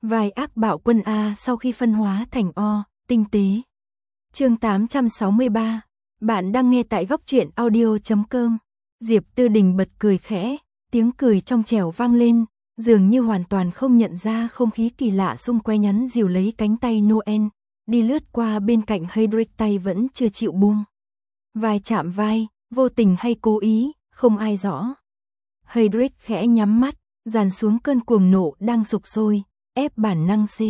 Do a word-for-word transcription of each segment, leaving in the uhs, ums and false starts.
Vai ác bạo quân A sau khi phân hóa thành O, tinh tế. Chương tám trăm sáu mươi ba. Bạn đang nghe tại góc truyện audio chấm com. Diệp Tư Đình bật cười khẽ, tiếng cười trong trẻo vang lên, dường như hoàn toàn không nhận ra không khí kỳ lạ xung quanh, nhắn dìu lấy cánh tay Noel, đi lướt qua bên cạnh Hedrick, tay vẫn chưa chịu buông. Vai chạm vai, vô tình hay cố ý, không ai rõ. Hedrick khẽ nhắm mắt, dàn xuống cơn cuồng nộ đang sục sôi, ép bản năng C.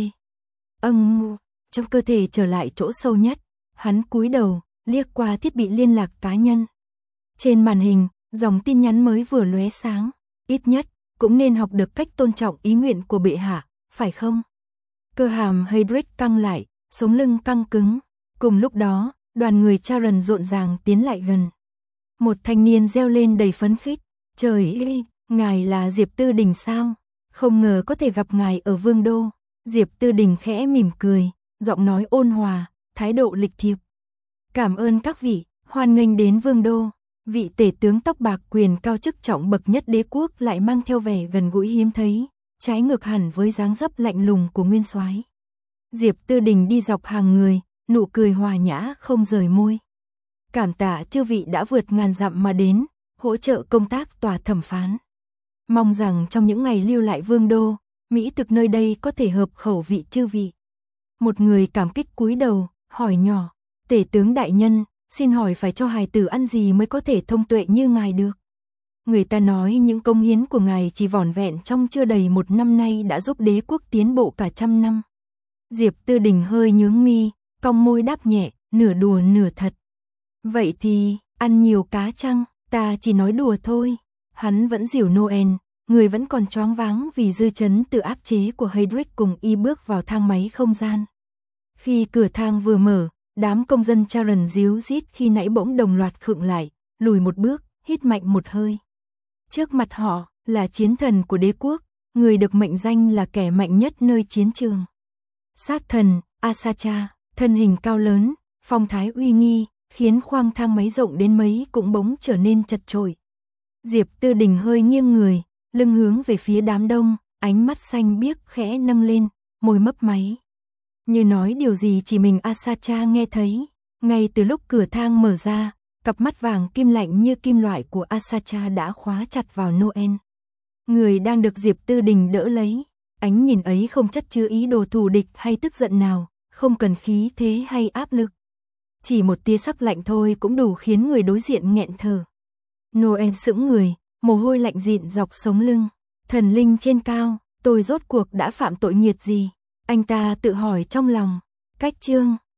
Âng, trong cơ thể trở lại chỗ sâu nhất, hắn cúi đầu, liếc qua thiết bị liên lạc cá nhân. Trên màn hình, dòng tin nhắn mới vừa lóe sáng, ít nhất cũng nên học được cách tôn trọng ý nguyện của bệ hạ, phải không? Cơ hàm Hedrick căng lại, sống lưng căng cứng. Cùng lúc đó, đoàn người Charon rộn ràng tiến lại gần. Một thanh niên reo lên đầy phấn khích, "Trời ơi, ngài là Diệp Tư Đình sao? Không ngờ có thể gặp ngài ở Vương đô." Diệp Tư Đình khẽ mỉm cười, giọng nói ôn hòa, thái độ lịch thiệp. "Cảm ơn các vị, hoan nghênh đến Vương đô." Vị tể tướng tóc bạc quyền cao chức trọng bậc nhất đế quốc lại mang theo vẻ gần gũi hiếm thấy, trái ngược hẳn với dáng dấp lạnh lùng của nguyên soái. Diệp Tư Đình đi dọc hàng người, nụ cười hòa nhã không rời môi. "Cảm tạ chư vị đã vượt ngàn dặm mà đến, hỗ trợ công tác tòa thẩm phán. Mong rằng trong những ngày lưu lại Vương đô, mỹ thực nơi đây có thể hợp khẩu vị chư vị." Một người cảm kích cúi đầu, hỏi nhỏ, "Tể tướng đại nhân, xin hỏi phải cho hài tử ăn gì mới có thể thông tuệ như ngài được?" Người ta nói những công hiến của ngài chỉ vỏn vẹn trong chưa đầy một năm nay đã giúp đế quốc tiến bộ cả trăm năm. Diệp Tư Đình hơi nhướng mi, cong môi đáp nhẹ, nửa đùa nửa thật. "Vậy thì, ăn nhiều cá chăng? Ta chỉ nói đùa thôi." Hắn vẫn dìu Noel, người vẫn còn choáng váng vì dư chấn từ áp chế của Hedrick, cùng y bước vào thang máy không gian. Khi cửa thang vừa mở, đám công dân Charon díu dít khi nãy bỗng đồng loạt khựng lại, lùi một bước, hít mạnh một hơi. Trước mặt họ là chiến thần của đế quốc, người được mệnh danh là kẻ mạnh nhất nơi chiến trường. Sát thần Asacha, thân hình cao lớn, phong thái uy nghi, khiến khoang thang máy rộng đến mấy cũng bỗng trở nên chật chội. Diệp Tư Đình hơi nghiêng người, lưng hướng về phía đám đông, ánh mắt xanh biếc khẽ nâng lên, môi mấp máy. Như nói điều gì chỉ mình Asacha nghe thấy. Ngay từ lúc cửa thang mở ra, cặp mắt vàng kim lạnh như kim loại của Asacha đã khóa chặt vào Noel, người đang được Diệp Tư Đình đỡ lấy. Ánh nhìn ấy không chất chứa ý đồ thù địch hay tức giận nào, không cần khí thế hay áp lực. Chỉ một tia sắc lạnh thôi cũng đủ khiến người đối diện nghẹn thở. Noel sững người, mồ hôi lạnh dịn dọc sống lưng. Thần linh trên cao, tôi rốt cuộc đã phạm tội nghiệt gì? Anh ta tự hỏi trong lòng. Cách chương